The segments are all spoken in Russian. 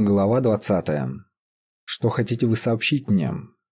Глава 20. Что хотите вы сообщить мне?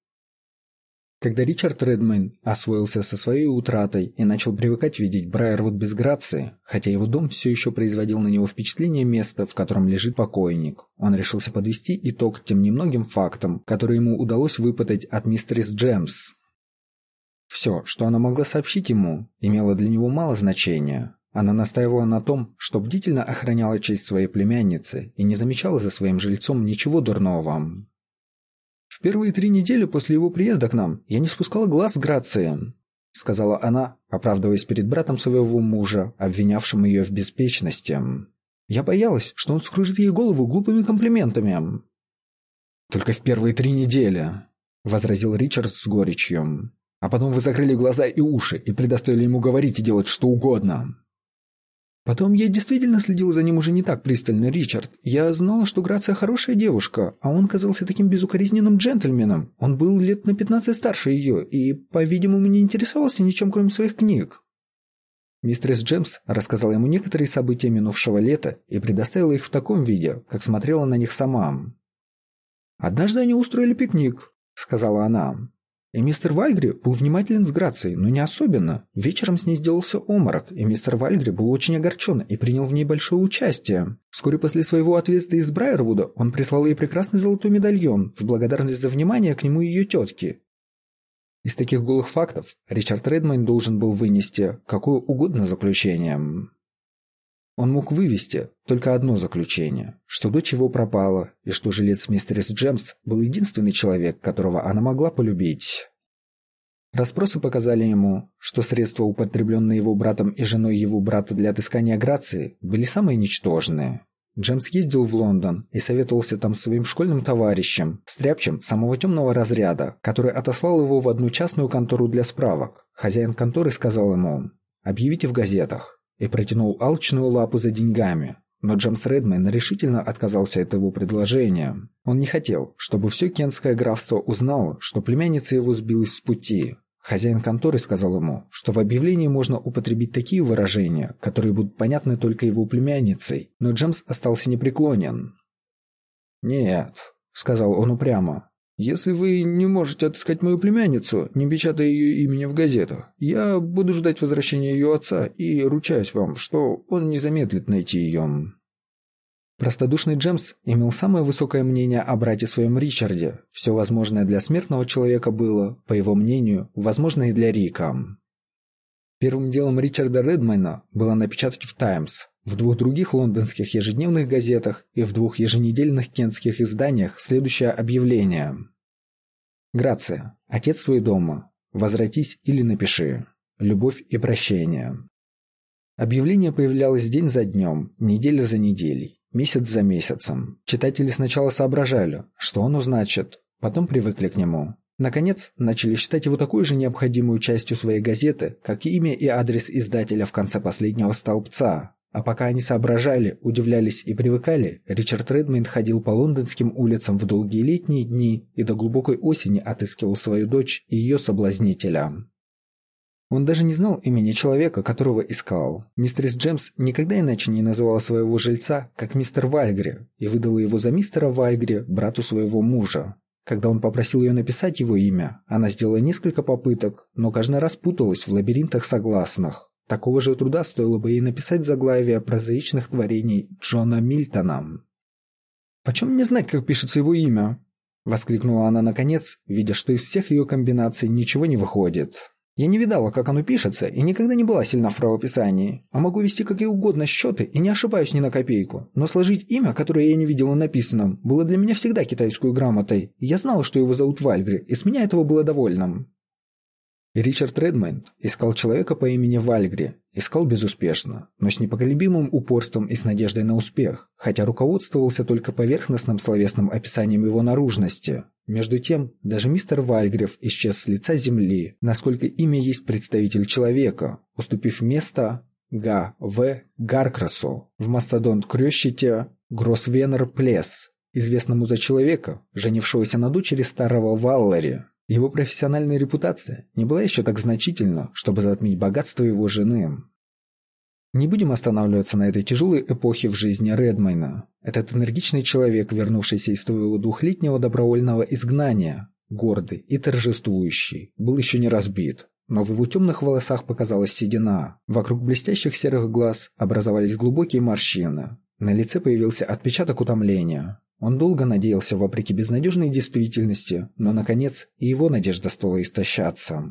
Когда Ричард Редмейн освоился со своей утратой и начал привыкать видеть Брайервуд без грации, хотя его дом все еще производил на него впечатление места, в котором лежит покойник, он решился подвести итог тем немногим фактам, которые ему удалось выпытать от мистерис Джемс. Все, что она могла сообщить ему, имело для него мало значения. Она настаивала на том, что бдительно охраняла честь своей племянницы и не замечала за своим жильцом ничего дурного. «В первые 3 недели после его приезда к нам я не спускала глаз с Грацией», — сказала она, оправдываясь перед братом своего мужа, обвинявшим ее в беспечности. «Я боялась, что он вскружит ей голову глупыми комплиментами». «Только в первые 3 недели», — возразил Ричард с горечью. «А потом вы закрыли глаза и уши и предоставили ему говорить и делать что угодно». «Потом я действительно следила за ним уже не так пристально, Ричард. Я знала, что Грация хорошая девушка, а он казался таким безукоризненным джентльменом. Он был лет на 15 старше ее и, по-видимому, не интересовался ничем, кроме своих книг». Мистерис Джемс рассказала ему некоторые события минувшего лета и предоставила их в таком виде, как смотрела на них сама. «Однажды они устроили пикник», — сказала она. И мистер Вальгри был внимателен с Грацией, но не особенно. Вечером с ней сделался обморок, и мистер Вальгри был очень огорчен и принял в ней большое участие. Вскоре после своего отъезда из Брайервуда он прислал ей прекрасный золотой медальон в благодарность за внимание к нему ее тетки. Из таких голых фактов Ричард Редмейн должен был вынести какое угодно заключение. Он мог вывести только одно заключение, что дочь его пропала, и что жилец мистерис Джемс был единственный человек, которого она могла полюбить. Расспросы показали ему, что средства, употребленные его братом и женой его брата для отыскания Грации, были самые ничтожные. Джемс ездил в Лондон и советовался там с своим школьным товарищем, стряпчем самого темного разряда, который отослал его в одну частную контору для справок. Хозяин конторы сказал ему: «Объявите в газетах», и протянул алчную лапу за деньгами. Но Джемс Редмейн решительно отказался от его предложения. Он не хотел, чтобы все Кентское графство узнало, что племянница его сбилась с пути. Хозяин конторы сказал ему, что в объявлении можно употребить такие выражения, которые будут понятны только его племянницей, но Джемс остался непреклонен. «Нет», — сказал он упрямо, — «если вы не можете отыскать мою племянницу, не печатая ее имени в газетах, я буду ждать возвращения ее отца и ручаюсь вам, что он не замедлит найти ее». Простодушный Джемс имел самое высокое мнение о брате своем Ричарде. Все возможное для смертного человека было, по его мнению, возможно и для Рика. Первым делом Ричарда Редмейна было напечатать в «Таймс», в 2 других лондонских ежедневных газетах и в 2 еженедельных кентских изданиях следующее объявление. «Грация. Отец твой дома. Возвратись или напиши. Любовь и прощение». Объявление появлялось день за днем, неделя за неделей, месяц за месяцем. Читатели сначала соображали, что оно значит, потом привыкли к нему. Наконец, начали считать его такой же необходимой частью своей газеты, как и имя и адрес издателя в конце последнего столбца. А пока они соображали, удивлялись и привыкали, Ричард Редмейн ходил по лондонским улицам в долгие летние дни и до глубокой осени отыскивал свою дочь и ее соблазнителя. Он даже не знал имени человека, которого искал. Мистерис Джемс никогда иначе не называла своего жильца, как мистер Вальгри, и выдала его за мистера Вальгри, брату своего мужа. Когда он попросил ее написать его имя, она сделала несколько попыток, но каждый раз путалась в лабиринтах согласных. Такого же труда стоило бы ей написать заглавие прозаичных творений Джона Мильтона. «Почем мне знать, как пишется его имя?» — воскликнула она наконец, видя, что из всех ее комбинаций ничего не выходит. «Я не видала, как оно пишется, и никогда не была сильна в правописании. А могу вести какие угодно счеты и не ошибаюсь ни на копейку. Но сложить имя, которое я не видела написанным, было для меня всегда китайской грамотой. Я знала, что его зовут Вальгри, и с меня этого было довольно». И Ричард Редмейн искал человека по имени Вальгри, искал безуспешно, но с непоколебимым упорством и с надеждой на успех, хотя руководствовался только поверхностным словесным описанием его наружности. Между тем, даже мистер Вальгрев исчез с лица земли, насколько имя есть представитель человека, уступив место Г.В. Гаркрасу в мастодонт-крещите Гросвеннер Плес, известному за человека, женившегося на дочери старого Валлари. Его профессиональная репутация не была еще так значительна, чтобы затмить богатство его жены. Не будем останавливаться на этой тяжелой эпохе в жизни Редмайна. Этот энергичный человек, вернувшийся из своего 2-летнего добровольного изгнания, гордый и торжествующий, был еще не разбит. Но в его темных волосах показалась седина. Вокруг блестящих серых глаз образовались глубокие морщины. На лице появился отпечаток утомления. Он долго надеялся вопреки безнадежной действительности, но, наконец, и его надежда стала истощаться.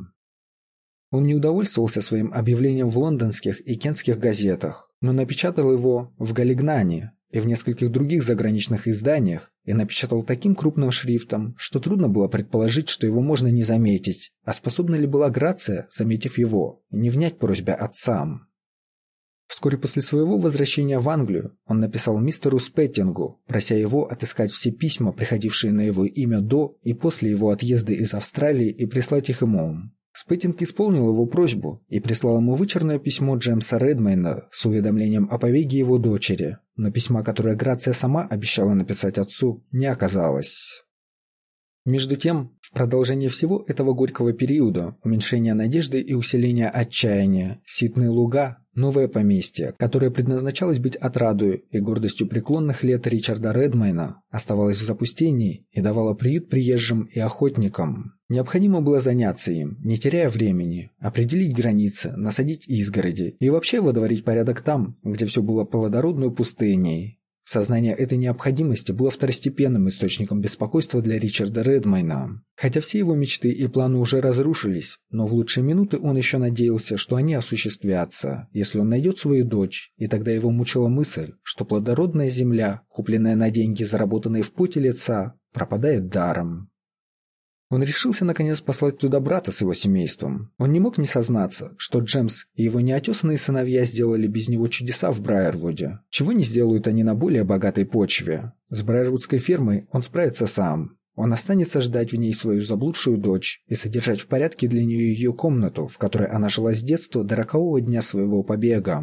Он не удовольствовался своим объявлением в лондонских и кентских газетах, но напечатал его в Галлигнане и в нескольких других заграничных изданиях и напечатал таким крупным шрифтом, что трудно было предположить, что его можно не заметить, а способна ли была Грация, заметив его, не внять просьбе отцам. Вскоре после своего возвращения в Англию он написал мистеру Спеттингу, прося его отыскать все письма, приходившие на его имя до и после его отъезда из Австралии, и прислать их ему. Спеттинг исполнил его просьбу и прислал ему вычурное письмо Джеймса Редмайна с уведомлением о побеге его дочери, но письма, которое Грация сама обещала написать отцу, не оказалось. Между тем, в продолжении всего этого горького периода уменьшения надежды и усиления отчаяния, ситные луга, новое поместье, которое предназначалось быть отрадою и гордостью преклонных лет Ричарда Редмайна, оставалось в запустении и давало приют приезжим и охотникам. Необходимо было заняться им, не теряя времени, определить границы, насадить изгороди и вообще водворить порядок там, где все было плодородной пустыней. Сознание этой необходимости было второстепенным источником беспокойства для Ричарда Редмайна. Хотя все его мечты и планы уже разрушились, но в лучшие минуты он еще надеялся, что они осуществятся, если он найдет свою дочь, и тогда его мучила мысль, что плодородная земля, купленная на деньги, заработанные в поте лица, пропадает даром. Он решился наконец послать туда брата с его семейством. Он не мог не сознаться, что Джемс и его неотесанные сыновья сделали без него чудеса в Брайервуде. Чего не сделают они на более богатой почве. С брайервудской фермой он справится сам. Он останется ждать в ней свою заблудшую дочь и содержать в порядке для нее ее комнату, в которой она жила с детства до рокового дня своего побега.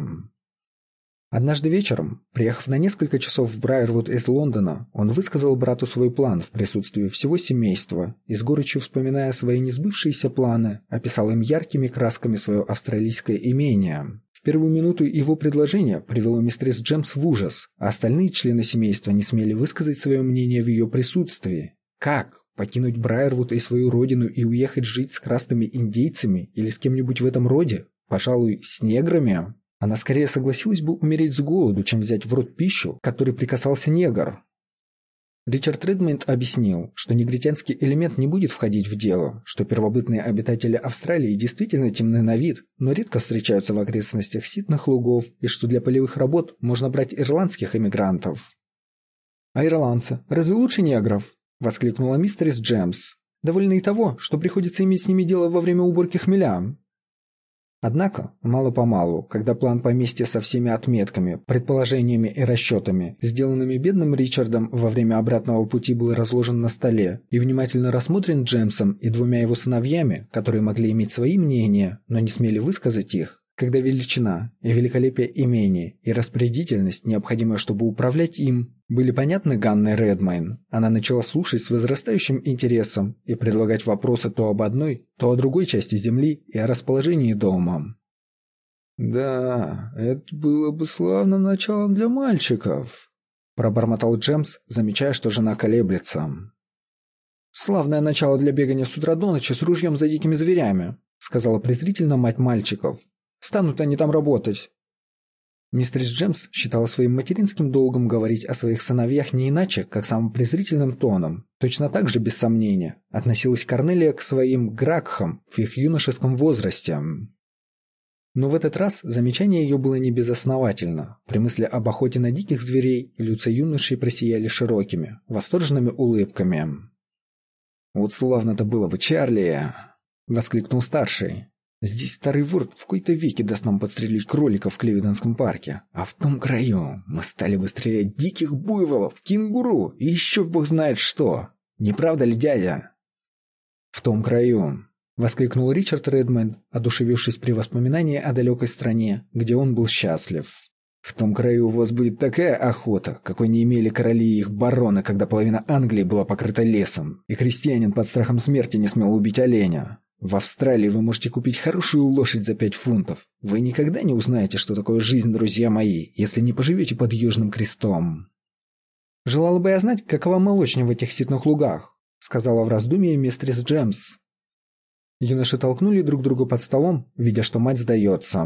Однажды вечером, приехав на несколько часов в Брайервуд из Лондона, он высказал брату свой план в присутствии всего семейства и, с горечью вспоминая свои несбывшиеся планы, описал им яркими красками свое австралийское имение. В первую минуту его предложение привело мистерис Джемс в ужас, а остальные члены семейства не смели высказать свое мнение в ее присутствии. Как? Покинуть Брайервуд и свою родину и уехать жить с красными индейцами или с кем-нибудь в этом роде? Пожалуй, с неграми? Она скорее согласилась бы умереть с голоду, чем взять в рот пищу, которой прикасался негр. Ричард Редмайн объяснил, что негритянский элемент не будет входить в дело, что первобытные обитатели Австралии действительно темны на вид, но редко встречаются в окрестностях ситных лугов, и что для полевых работ можно брать ирландских эмигрантов. «А ирландцы разве лучше негров?» – воскликнула мистерис Джемс. «Довольно и того, что приходится иметь с ними дело во время уборки хмеля». Однако, мало-помалу, когда план поместья со всеми отметками, предположениями и расчетами, сделанными бедным Ричардом во время обратного пути, был разложен на столе и внимательно рассмотрен Джемсом и 2 его сыновьями, которые могли иметь свои мнения, но не смели высказать их, когда величина и великолепие имения и распорядительность, необходимая, чтобы управлять им, были понятны Ганне Редмайн, она начала слушать с возрастающим интересом и предлагать вопросы то об одной, то о другой части земли и о расположении дома. «Да, это было бы славным началом для мальчиков», – пробормотал Джемс, замечая, что жена колеблется. «Славное начало для бегания с утра до ночи с ружьем за дикими зверями», – сказала презрительно мать мальчиков. «Станут они там работать». Мистерис Джемс считала своим материнским долгом говорить о своих сыновьях не иначе, как самым презрительным тоном. Точно так же, без сомнения, относилась Корнелия к своим Гракхам в их юношеском возрасте. Но в этот раз замечание ее было не безосновательно. При мысли об охоте на диких зверей лица юношей просияли широкими, восторженными улыбками. «Вот славно-то было бы, Чарли!» — воскликнул старший. «Здесь старый вор в кои-то веки даст нам подстрелить кроликов в Клевиденском парке, а в том краю мы стали бы стрелять диких буйволов, кенгуру и еще бог знает что. Не правда ли, дядя?» «В том краю», — воскликнул Ричард Редмайн, одушевившись при воспоминании о далекой стране, где он был счастлив. «В том краю у вас будет такая охота, какой не имели короли и их бароны, когда половина Англии была покрыта лесом, и крестьянин под страхом смерти не смел убить оленя. В Австралии вы можете купить хорошую лошадь за 5 фунтов. Вы никогда не узнаете, что такое жизнь, друзья мои, если не поживете под Южным крестом. Желала бы я знать, какова молочня в этих ситных лугах, сказала в раздумье мистерис Джемс. Юноши толкнули друг друга под столом, видя, что мать сдается.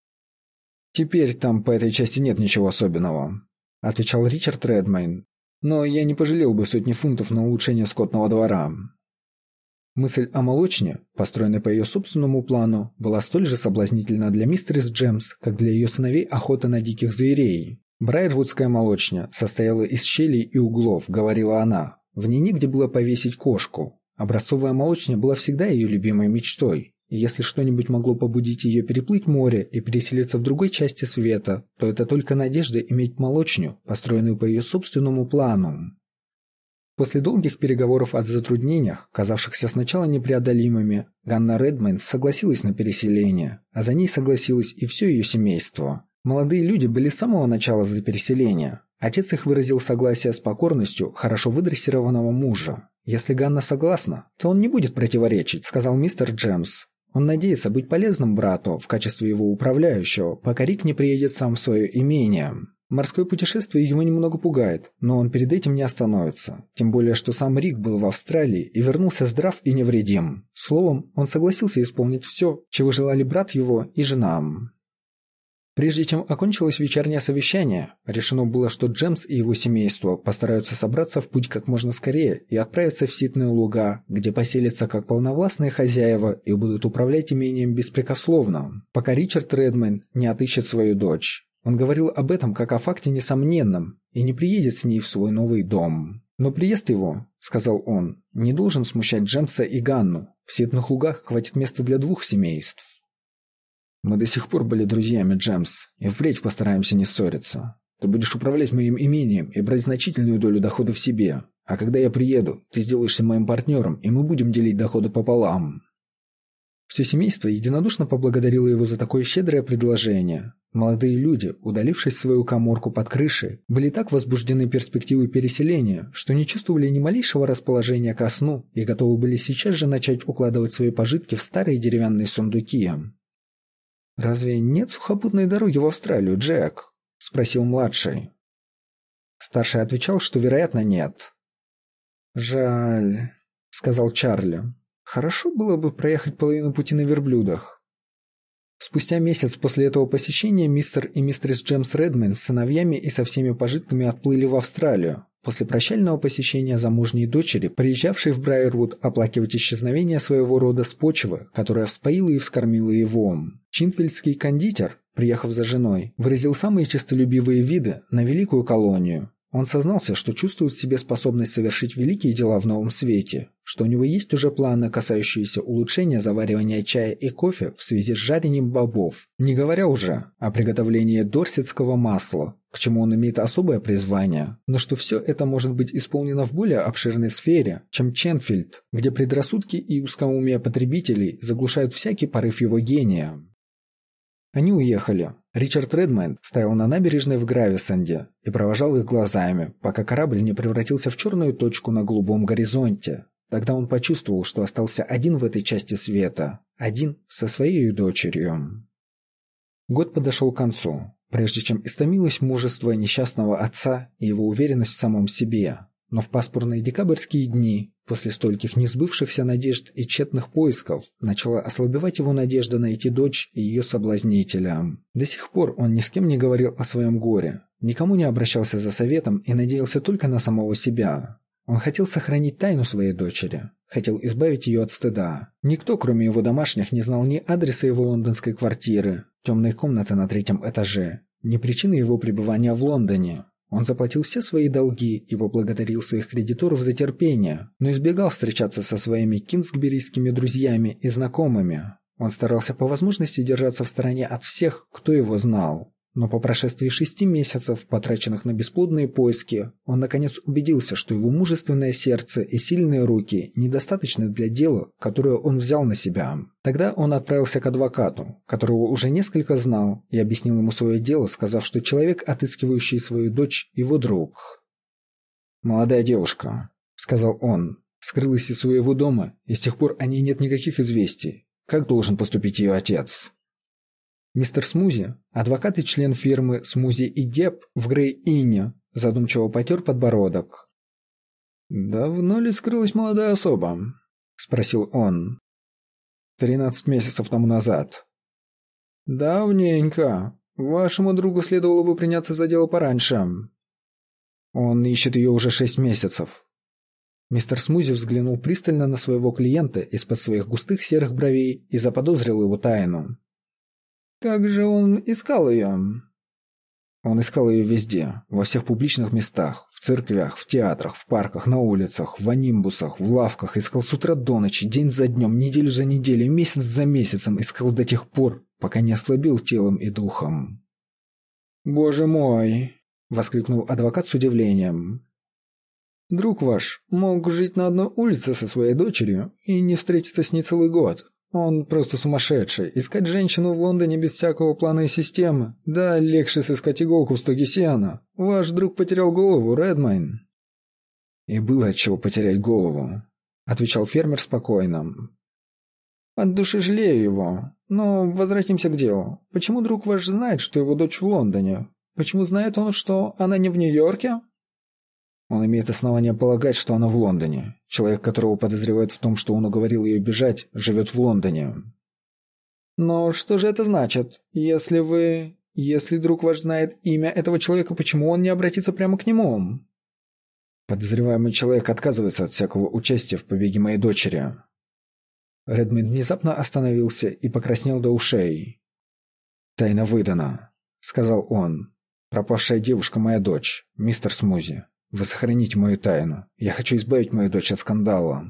«Теперь там по этой части нет ничего особенного», — отвечал Ричард Редмейн. «Но я не пожалел бы сотни фунтов на улучшение скотного двора». Мысль о молочне, построенной по ее собственному плану, была столь же соблазнительна для мистерис Джемс, как для ее сыновей охота на диких зверей. «Брайервудская молочня состояла из щелей и углов», — говорила она. В ней негде было повесить кошку. Образцовая молочня была всегда ее любимой мечтой. И если что-нибудь могло побудить ее переплыть море и переселиться в другой части света, то это только надежда иметь молочню, построенную по ее собственному плану. После долгих переговоров о затруднениях, казавшихся сначала непреодолимыми, Ганна Редмейн согласилась на переселение, а за ней согласилось и все ее семейство. Молодые люди были с самого начала за переселение. Отец их выразил согласие с покорностью хорошо выдрессированного мужа. «Если Ганна согласна, то он не будет противоречить», — сказал мистер Джемс. Он надеется быть полезным брату в качестве его управляющего, пока Рик не приедет сам в свое имение. Морское путешествие его немного пугает, но он перед этим не остановится. Тем более, что сам Рик был в Австралии и вернулся здрав и невредим. Словом, он согласился исполнить все, чего желали брат его и жена. Прежде чем окончилось вечернее совещание, решено было, что Джемс и его семейство постараются собраться в путь как можно скорее и отправиться в ситные луга, где поселятся как полновластные хозяева и будут управлять имением беспрекословно, пока Ричард Редмейн не отыщет свою дочь. Он говорил об этом как о факте несомненном и не приедет с ней в свой новый дом. «Но приезд его, — сказал он, — не должен смущать Джемса и Ганну. В ситных лугах хватит места для 2 семейств». «Мы до сих пор были друзьями, Джемс, и впредь постараемся не ссориться. Ты будешь управлять моим имением и брать значительную долю доходов себе. А когда я приеду, ты сделаешься моим партнером, и мы будем делить доходы пополам». Все семейство единодушно поблагодарило его за такое щедрое предложение. Молодые люди, удалившись в свою каморку под крышей, были так возбуждены перспективой переселения, что не чувствовали ни малейшего расположения ко сну и готовы были сейчас же начать укладывать свои пожитки в старые деревянные сундуки. «Разве нет сухопутной дороги в Австралию, Джек?» — спросил младший. Старший отвечал, что, вероятно, нет. «Жаль», — сказал Чарли. «Хорошо было бы проехать половину пути на верблюдах». Спустя месяц после этого посещения мистер и мистерис Джемс Редмейн с сыновьями и со всеми пожитками отплыли в Австралию. После прощального посещения замужней дочери, приезжавшей в Брайервуд оплакивать исчезновение своего рода с почвы, которая вспоила и вскормила его, чинфильдский кондитер, приехав за женой, выразил самые честолюбивые виды на великую колонию. Он сознался, что чувствует в себе способность совершить великие дела в новом свете, что у него есть уже планы, касающиеся улучшения заваривания чая и кофе в связи с жарением бобов, не говоря уже о приготовлении дорсетского масла, к чему он имеет особое призвание, но что все это может быть исполнено в более обширной сфере, чем Ченфилд, где предрассудки и узкоумие потребителей заглушают всякий порыв его гения. Они уехали. Ричард Редмейн стоял на набережной в Грависенде и провожал их глазами, пока корабль не превратился в черную точку на голубом горизонте. Тогда он почувствовал, что остался один в этой части света, один со своей дочерью. Год подошел к концу, прежде чем истомилось мужество несчастного отца и его уверенность в самом себе. Но в пасмурные декабрьские дни, после стольких несбывшихся надежд и тщетных поисков, начала ослабевать его надежда найти дочь и ее соблазнителя. До сих пор он ни с кем не говорил о своем горе, никому не обращался за советом и надеялся только на самого себя. Он хотел сохранить тайну своей дочери, хотел избавить ее от стыда. Никто, кроме его домашних, не знал ни адреса его лондонской квартиры, темной комнаты на 3-м этаже, ни причины его пребывания в Лондоне. Он заплатил все свои долги и поблагодарил своих кредиторов за терпение, но избегал встречаться со своими кингсберийскими друзьями и знакомыми. Он старался по возможности держаться в стороне от всех, кто его знал. Но по прошествии 6 месяцев, потраченных на бесплодные поиски, он наконец убедился, что его мужественное сердце и сильные руки недостаточны для дела, которое он взял на себя. Тогда он отправился к адвокату, которого уже несколько знал, и объяснил ему свое дело, сказав, что человек, отыскивающий свою дочь, его друг. «Молодая девушка», — сказал он, Скрылась из своего дома, и с тех пор о ней нет никаких известий. Как должен поступить ее отец? Мистер Смузи, адвокат и член фирмы Смузи и Геб в Грей-Инне, задумчиво потер подбородок. «Давно ли скрылась молодая особа?» – спросил он. 13 месяцев тому назад. «Давненько. Вашему другу следовало бы приняться за дело пораньше. Он ищет ее уже 6 месяцев». Мистер Смузи взглянул пристально на своего клиента из-под своих густых серых бровей и заподозрил его тайну. «Как же он искал ее?» Он искал ее везде, во всех публичных местах, в церквях, в театрах, в парках, на улицах, в анимбусах, в лавках, искал с утра до ночи, день за днем, неделю за неделей, месяц за месяцем, искал до тех пор, пока не ослабил телом и духом. «Боже мой!» — воскликнул адвокат с удивлением. «Друг ваш мог жить на одной улице со своей дочерью и не встретиться с ней целый год. Он просто сумасшедший. Искать женщину в Лондоне без всякого плана и системы. Да, легче сыскать иголку в стоге сена. Ваш друг потерял голову, Редмайн». «И было от чего потерять голову», — отвечал фермер спокойно. «От души жалею его. Но возвратимся к делу. Почему друг ваш знает, что его дочь в Лондоне? Почему знает он, что она не в Нью-Йорке?» Он имеет основания полагать, что она в Лондоне. Человек, которого подозревают в том, что он уговорил ее бежать, живет в Лондоне. «Но что же это значит? Если друг ваш знает имя этого человека, почему он не обратится прямо к нему?» «Подозреваемый человек отказывается от всякого участия в побеге моей дочери». Редмond внезапно остановился и покраснел до ушей. «Тайна выдана», — сказал он. «Пропавшая девушка моя дочь, мистер Смузи. Вы сохраните мою тайну. Я хочу избавить мою дочь от скандала».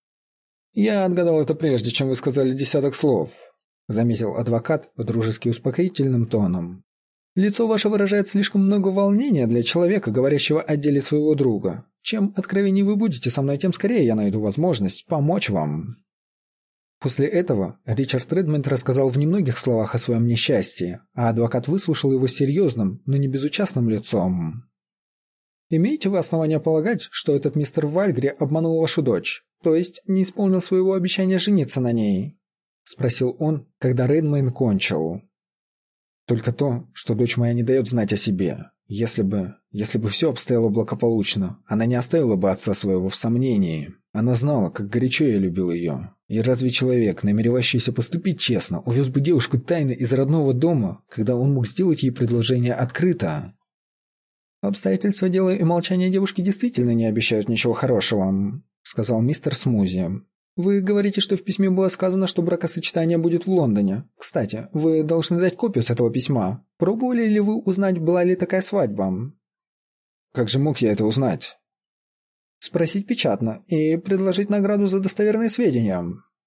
«Я отгадал это прежде, чем вы сказали 10 слов», — заметил адвокат дружески успокоительным тоном. «Лицо ваше выражает слишком много волнения для человека, говорящего о деле своего друга. Чем откровеннее вы будете со мной, тем скорее я найду возможность помочь вам». После этого Ричард Редмонд рассказал в немногих словах о своем несчастье, а адвокат выслушал его серьезным, но не безучастным лицом. «Имеете вы основания полагать, что этот мистер Вальгри обманул вашу дочь, то есть не исполнил своего обещания жениться на ней?» — спросил он, когда Редмейн кончил. «Только то, что дочь моя не дает знать о себе. Если бы все обстояло благополучно, она не оставила бы отца своего в сомнении. Она знала, как горячо я любил ее. И разве человек, намеревающийся поступить честно, увез бы девушку тайно из родного дома, когда он мог сделать ей предложение открыто?» «Обстоятельства дела и молчание девушки действительно не обещают ничего хорошего», — сказал мистер Смузи. «Вы говорите, что в письме было сказано, что бракосочетание будет в Лондоне. Кстати, вы должны дать копию с этого письма. Пробовали ли вы узнать, была ли такая свадьба?» «Как же мог я это узнать?» «Спросить печатно и предложить награду за достоверные сведения».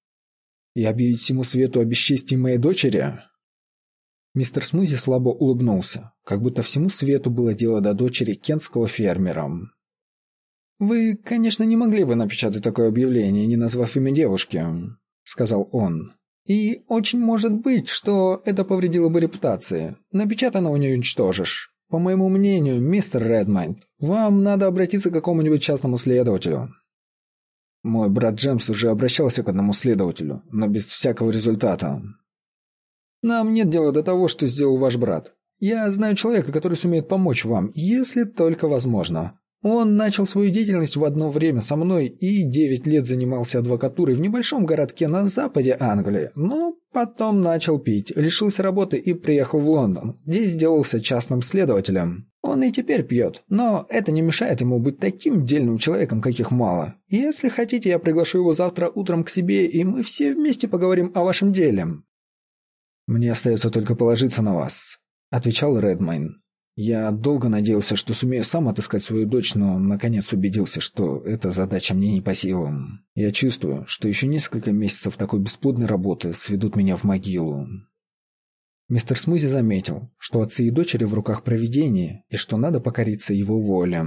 «И объявить всему свету о бесчестии моей дочери?» Мистер Смузи слабо улыбнулся, как будто всему свету было дело до дочери кентского фермера. «Вы, конечно, не могли бы напечатать такое объявление, не назвав имя девушки», — сказал он. «И очень может быть, что это повредило бы репутации. Напечатанного не уничтожишь. По моему мнению, мистер Редмайнд, вам надо обратиться к какому-нибудь частному следователю». «Мой брат Джемс уже обращался к одному следователю, но без всякого результата». «Нам нет дела до того, что сделал ваш брат. Я знаю человека, который сумеет помочь вам, если только возможно. Он начал свою деятельность в одно время со мной и 9 лет занимался адвокатурой в небольшом городке на западе Англии, но потом начал пить, лишился работы и приехал в Лондон, где сделался частным следователем. Он и теперь пьет, но это не мешает ему быть таким дельным человеком, каких мало. Если хотите, я приглашу его завтра утром к себе, и мы все вместе поговорим о вашем деле». «Мне остается только положиться на вас», — отвечал Редмайн. «Я долго надеялся, что сумею сам отыскать свою дочь, но наконец убедился, что эта задача мне не по силам. Я чувствую, что еще несколько месяцев такой бесплодной работы сведут меня в могилу». Мистер Смузи заметил, что отцы и дочери в руках провидения, и что надо покориться его воле.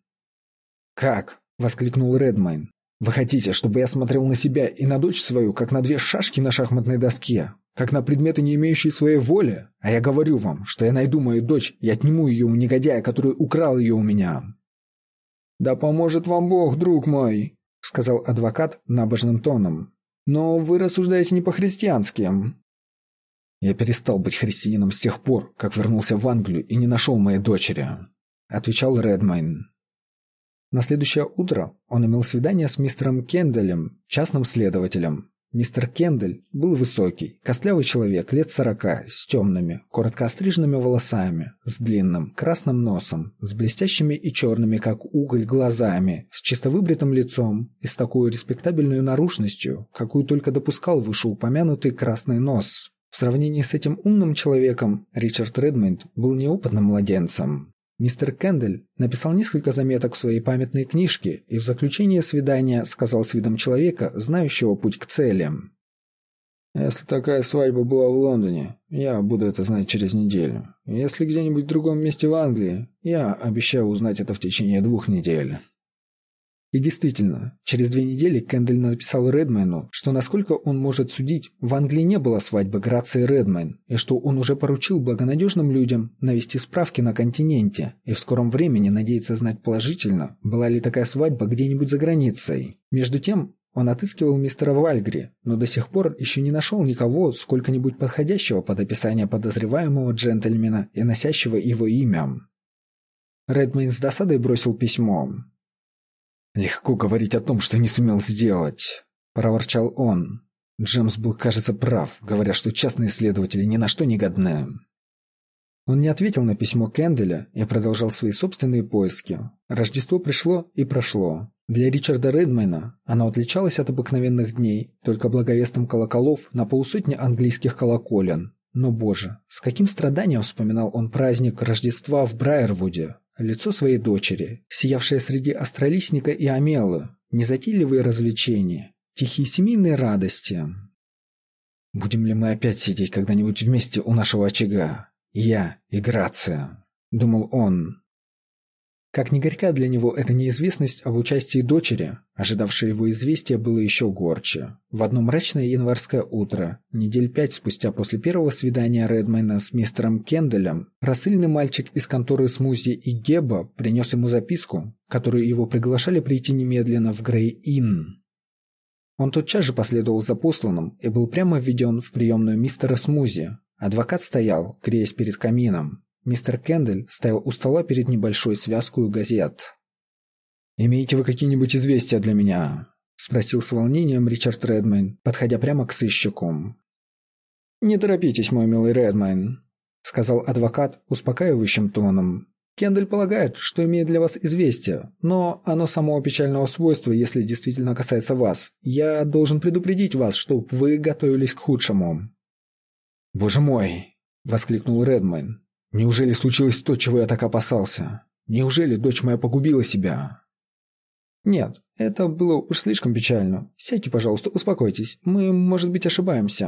«Как?» — воскликнул Редмайн. «Вы хотите, чтобы я смотрел на себя и на дочь свою, как на две шашки на шахматной доске? Как на предметы, не имеющие своей воли? А я говорю вам, что я найду мою дочь и отниму ее у негодяя, который украл ее у меня». «Да поможет вам Бог, друг мой», — сказал адвокат набожным тоном. «Но вы рассуждаете не по-христиански». «Я перестал быть христианином с тех пор, как вернулся в Англию и не нашел моей дочери», — отвечал Редмейн. На следующее утро он имел свидание с мистером Кенделем, частным следователем. Мистер Кендель был высокий, костлявый человек лет 40, с темными, коротко остриженными волосами, с длинным, красным носом, с блестящими и черными, как уголь, глазами, с чисто выбритым лицом и с такой респектабельной наружностью, какую только допускал вышеупомянутый красный нос. В сравнении с этим умным человеком Ричард Редмейн был неопытным младенцем. Мистер Кендель написал несколько заметок в своей памятной книжке и в заключение свидания сказал с видом человека, знающего путь к цели. «Если такая свадьба была в Лондоне, я буду это знать через неделю. Если где-нибудь в другом месте в Англии, я обещаю узнать это в течение 2 недель». И действительно, через 2 недели Кендель написал Редмейну, что, насколько он может судить, в Англии не было свадьбы Грации Редмейн, и что он уже поручил благонадежным людям навести справки на континенте, и в скором времени надеется знать положительно, была ли такая свадьба где-нибудь за границей. Между тем, он отыскивал мистера Вальгри, но до сих пор еще не нашел никого сколько-нибудь подходящего под описание подозреваемого джентльмена и носящего его имя. Редмейн с досадой бросил письмо. «Легко говорить о том, что не сумел сделать», – проворчал он. Джемс был, кажется, прав, говоря, что частные следователи ни на что не годны. Он не ответил на письмо Кенделя и продолжал свои собственные поиски. Рождество пришло и прошло. Для Ричарда Редмейна оно отличалось от обыкновенных дней только благовестом колоколов на 50 английских колоколен. Но, боже, с каким страданием вспоминал он праздник Рождества в Брайервуде. Лицо своей дочери, сиявшее среди астролистника и омелы, незатейливые развлечения, тихие семейные радости. «Будем ли мы опять сидеть когда-нибудь вместе у нашего очага? Я и Грация», — думал он. Как ни горька для него эта неизвестность об участии дочери, ожидавшее его известия было еще горче. В одно мрачное январское утро, недель 5 спустя после первого свидания Редмейна с мистером Кенделем, рассыльный мальчик из конторы Смузи и Геба принес ему записку, которую его приглашали прийти немедленно в Грей-Инн. Он тотчас же последовал за посланным и был прямо введен в приемную мистера Смузи. Адвокат стоял, греясь перед камином. Мистер Кендель стоял у стола перед небольшой связкой газет. «Имеете вы какие-нибудь известия для меня?» – спросил с волнением Ричард Редмейн, подходя прямо к сыщику. «Не торопитесь, мой милый Редмейн», – сказал адвокат успокаивающим тоном. «Кендель полагает, что имеет для вас известие, но оно самого печального свойства, если действительно касается вас. Я должен предупредить вас, чтобы вы готовились к худшему». «Боже мой!» – воскликнул Редмейн. «Неужели случилось то, чего я так опасался? Неужели дочь моя погубила себя?» «Нет, это было уж слишком печально. Сядьте, пожалуйста, успокойтесь. Мы, может быть, ошибаемся».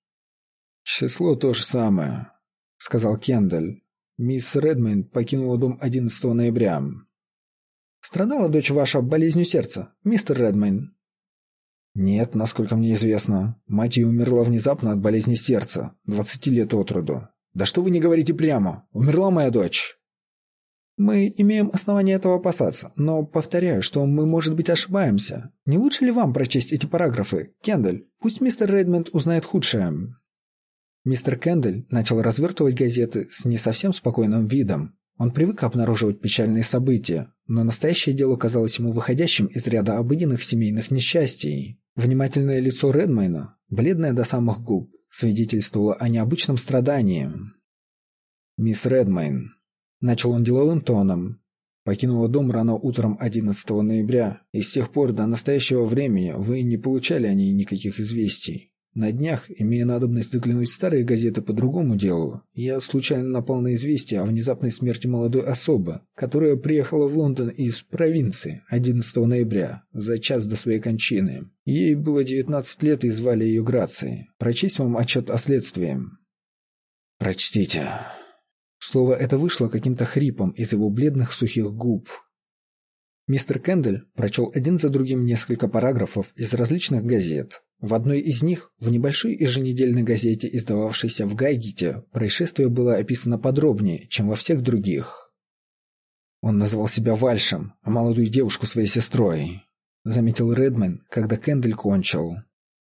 «Число то же самое», — сказал Кендель. «Мисс Редмейн покинула дом 11 ноября». «Страдала дочь ваша болезнью сердца, мистер Редмейн?» «Нет, насколько мне известно. Мать ее умерла внезапно от болезни сердца, 20 лет от роду. Да что вы не говорите прямо? Умерла моя дочь!» «Мы имеем основания этого опасаться, но повторяю, что мы, может быть, ошибаемся. Не лучше ли вам прочесть эти параграфы, Кендель? Пусть мистер Редмейн узнает худшее». Мистер Кендель начал развертывать газеты с не совсем спокойным видом. Он привык обнаруживать печальные события, но настоящее дело казалось ему выходящим из ряда обыденных семейных несчастий. Внимательное лицо Редмейна, бледное до самых губ, свидетельствовало о необычном страдании. «Мисс Редмейн», — начал он деловым тоном, — «покинула дом рано утром 11 ноября, и с тех пор до настоящего времени вы не получали о ней никаких известий. На днях, имея надобность заглянуть в старые газеты по другому делу, я случайно напал на известие о внезапной смерти молодой особы, которая приехала в Лондон из провинции 11 ноября, за час до своей кончины. Ей было 19 лет и звали ее Грацией. Прочесть вам отчет о следствии?» «Прочтите». Слово это вышло каким-то хрипом из его бледных сухих губ. Мистер Кендель прочел один за другим несколько параграфов из различных газет. В одной из них, в небольшой еженедельной газете, издававшейся в Гайгите, происшествие было описано подробнее, чем во всех других. «Он назвал себя Вальшем, а молодую девушку своей сестрой», — заметил Редмейн, когда Кендель кончил.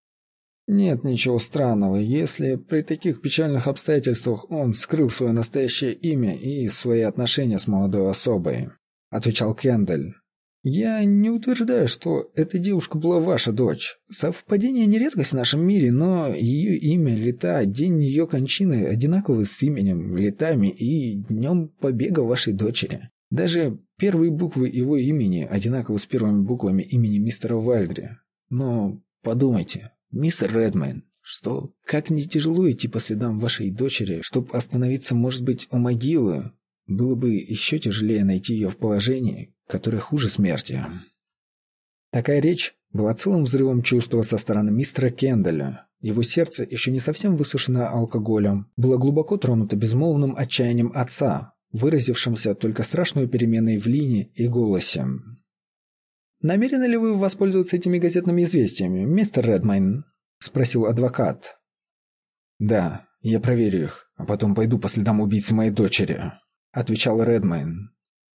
«Нет ничего странного, если при таких печальных обстоятельствах он скрыл свое настоящее имя и свои отношения с молодой особой», — отвечал Кендель. «Я не утверждаю, что эта девушка была ваша дочь. Совпадение не редкость в нашем мире, но ее имя, лета, день ее кончины одинаковы с именем, летами и днем побега вашей дочери. Даже первые буквы его имени одинаковы с первыми буквами имени мистера Вальгри. Но подумайте, мистер Редмейн, что как не тяжело идти по следам вашей дочери, чтобы остановиться, может быть, у могилы, было бы еще тяжелее найти ее в положении, которое хуже смерти». Такая речь была целым взрывом чувства со стороны мистера Кенделя. Его сердце, еще не совсем высушенное алкоголем, было глубоко тронуто безмолвным отчаянием отца, выразившимся только страшной переменой в линии и голосе. «Намерены ли вы воспользоваться этими газетными известиями, мистер Редмейн?» — спросил адвокат. «Да, я проверю их, а потом пойду по следам убийцы моей дочери», — отвечал Редмейн.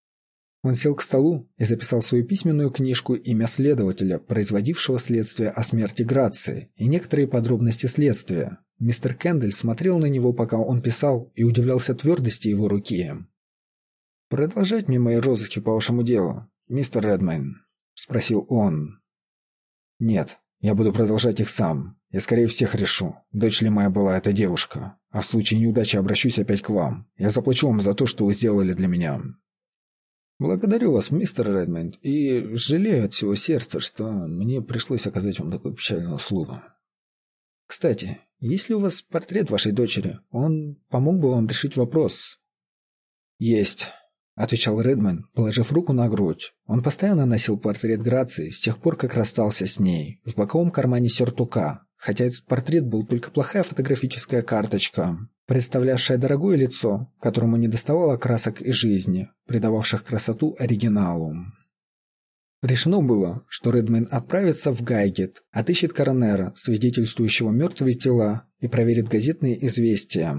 Он сел к столу и записал в свою письменную книжку имя следователя, производившего следствие о смерти Грации, и некоторые подробности следствия. Мистер Кендель смотрел на него, пока он писал, и удивлялся твердости его руки. «Продолжать мне мои розыски по вашему делу, мистер Редмейн?» — спросил он. «Нет, я буду продолжать их сам. Я скорее всех решу, дочь ли моя была эта девушка. А в случае неудачи обращусь опять к вам. Я заплачу вам за то, что вы сделали для меня». «Благодарю вас, мистер Редмейн, и жалею от всего сердца, что мне пришлось оказать вам такую печальную услугу. Кстати, есть ли у вас портрет вашей дочери? Он помог бы вам решить вопрос». «Есть», — отвечал Редмейн, положив руку на грудь. Он постоянно носил портрет Грации с тех пор, как расстался с ней, в боковом кармане сюртука, хотя этот портрет был только плохая фотографическая карточка, представлявшая дорогое лицо, которому недоставало красок и жизни, придававших красоту оригиналу. Решено было, что Редмейн отправится в Гайгет, отыщет коронера, свидетельствующего мертвые тела, и проверит газетные известия.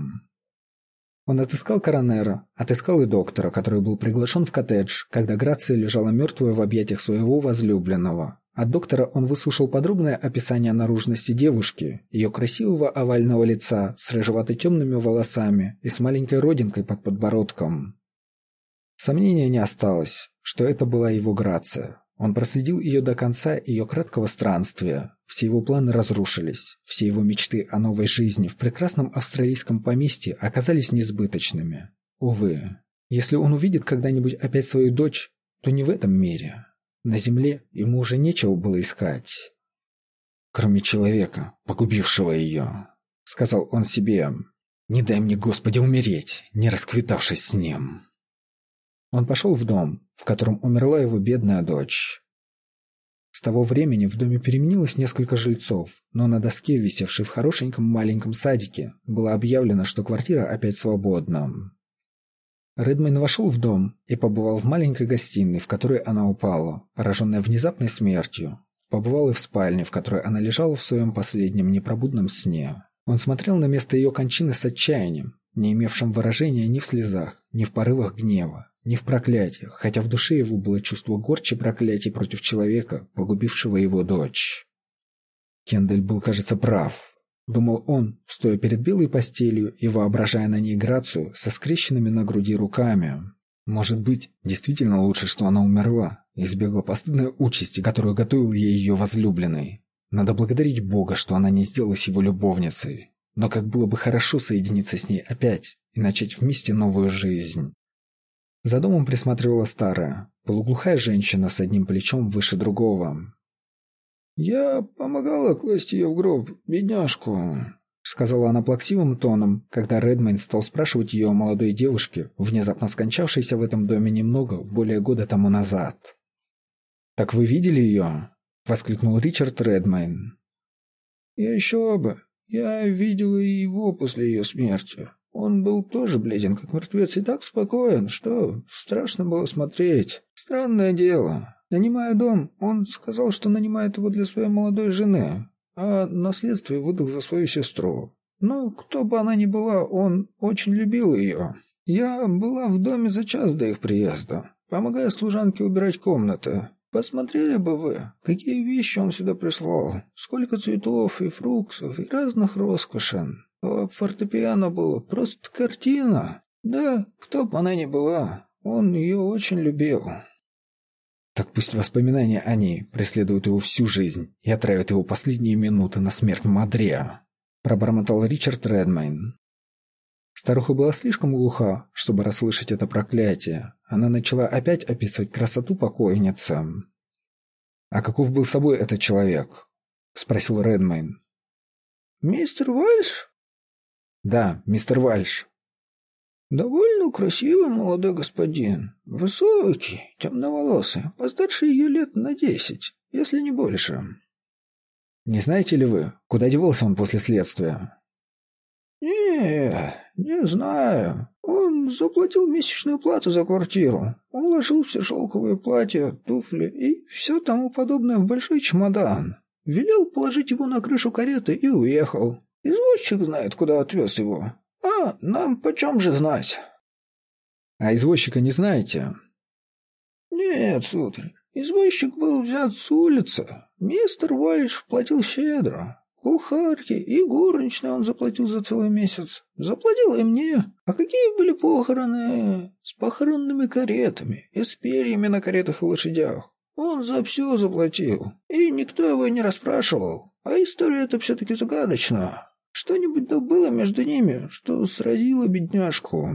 Он отыскал коронера, отыскал и доктора, который был приглашен в коттедж, когда Грация лежала мертвая в объятиях своего возлюбленного. От доктора он выслушал подробное описание наружности девушки, ее красивого овального лица с рыжевато-темными волосами и с маленькой родинкой под подбородком. Сомнения не осталось, что это была его Грация. Он проследил ее до конца ее краткого странствия. Все его планы разрушились, все его мечты о новой жизни в прекрасном австралийском поместье оказались несбыточными. Увы, если он увидит когда-нибудь опять свою дочь, то не в этом мире. На земле ему уже нечего было искать. «Кроме человека, погубившего ее», — сказал он себе, — «не дай мне, Господи, умереть, не расквитавшись с ним». Он пошел в дом, в котором умерла его бедная дочь. С того времени в доме переменилось несколько жильцов, но на доске, висевшей в хорошеньком маленьком садике, было объявлено, что квартира опять свободна. Редмейн вошел в дом и побывал в маленькой гостиной, в которой она упала, пораженная внезапной смертью. Побывал и в спальне, в которой она лежала в своем последнем непробудном сне. Он смотрел на место ее кончины с отчаянием, не имевшим выражения ни в слезах, ни в порывах гнева, ни в проклятиях, хотя в душе его было чувство горечи проклятий против человека, погубившего его дочь. Кендель был, кажется, прав. Думал он, стоя перед белой постелью и воображая на ней Грацию со скрещенными на груди руками. Может быть, действительно лучше, что она умерла и избегла постыдной участи, которую готовил ей ее возлюбленный. Надо благодарить Бога, что она не сделалась его любовницей. Но как было бы хорошо соединиться с ней опять и начать вместе новую жизнь. За домом присматривала старая, полуглухая женщина с одним плечом выше другого. «Я помогала класть ее в гроб, бедняжку», — сказала она плаксивым тоном, когда Редмейн стал спрашивать ее о молодой девушке, внезапно скончавшейся в этом доме немного, более года тому назад. «Так вы видели ее?» — воскликнул Ричард Редмейн. «Еще бы. Я видела и его после ее смерти. Он был тоже бледен, как мертвец, и так спокоен, что страшно было смотреть. Странное дело. Нанимая дом, он сказал, что нанимает его для своей молодой жены, а наследство выдал за свою сестру. Но кто бы она ни была, он очень любил ее. Я была в доме за час до их приезда, помогая служанке убирать комнаты. Посмотрели бы вы, какие вещи он сюда прислал. Сколько цветов и фруктов, и разных роскошин. А фортепиано было просто картина. Да, кто бы она ни была, он ее очень любил. Так пусть воспоминания о ней преследуют его всю жизнь и отравят его последние минуты на смертном одре, пробормотал Ричард Редмейн. Старуха была слишком глуха, чтобы расслышать это проклятие. Она начала опять описывать красоту покойницы. «А каков был собой этот человек?» — спросил Редмейн. «Мистер Вальш?» «Да, мистер Вальш». «Довольно красивый молодой господин. Высокий, темноволосый, постарше ее лет на 10, если не больше». «Не знаете ли вы, куда девался он после следствия?» Не знаю. Он заплатил месячную плату за квартиру. Он вложил все шелковые платья, туфли и все тому подобное в большой чемодан. Велел положить его на крышу кареты и уехал. Извозчик знает, куда отвез его. А нам почем же знать?» «А извозчика не знаете?» «Нет, сударь. Извозчик был взят с улицы. Мистер Вальш платил щедро. Кухарке и горничной он заплатил за целый месяц. Заплатил и мне. А какие были похороны? С похоронными каретами и с перьями на каретах и лошадях. Он за все заплатил. И никто его не расспрашивал. А история эта все-таки загадочна. Что-нибудь да было между ними, что сразило бедняжку».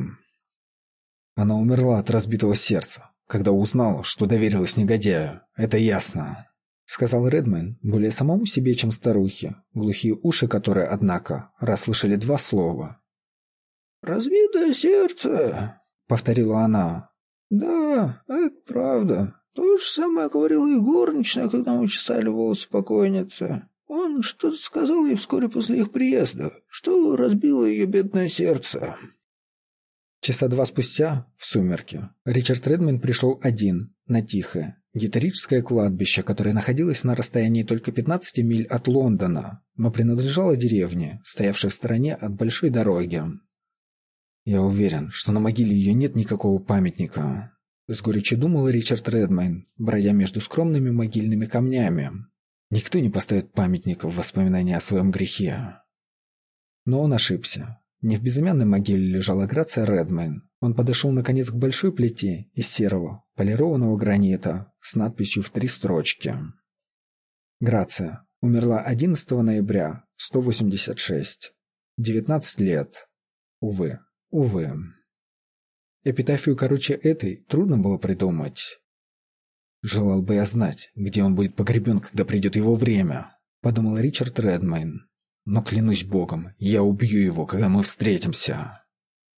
Она умерла от разбитого сердца, когда узнала, что доверилась негодяю. Это ясно. — сказал Редмейн, более самому себе, чем старухе, глухие уши которые, однако, расслышали два слова. «Разбитое сердце», — повторила она. «Да, это правда. То же самое говорила и горничная, когда мы чесали волосы покойницы. Он что-то сказал ей вскоре после их приезда, что разбило ее бедное сердце». Часа два спустя, в сумерки, Ричард Редмейн пришел один, на тихое, гитарическое кладбище, которое находилось на расстоянии только 15 миль от Лондона, но принадлежало деревне, стоявшей в стороне от большой дороги. «Я уверен, что на могиле ее нет никакого памятника», — с горечью думал Ричард Редмейн, бродя между скромными могильными камнями. «Никто не поставит памятника в воспоминания о своем грехе». Но он ошибся. Не в безымянной могиле лежала Грация Редмейн. Он подошел наконец к большой плите из серого, полированного гранита с надписью в 3 строчки. Грация умерла 11 ноября, 186. 19 лет. Увы, увы. Эпитафию короче этой трудно было придумать. «Желал бы я знать, где он будет погребен, когда придет его время», — подумал Ричард Редмейн. «Но клянусь богом, я убью его, когда мы встретимся».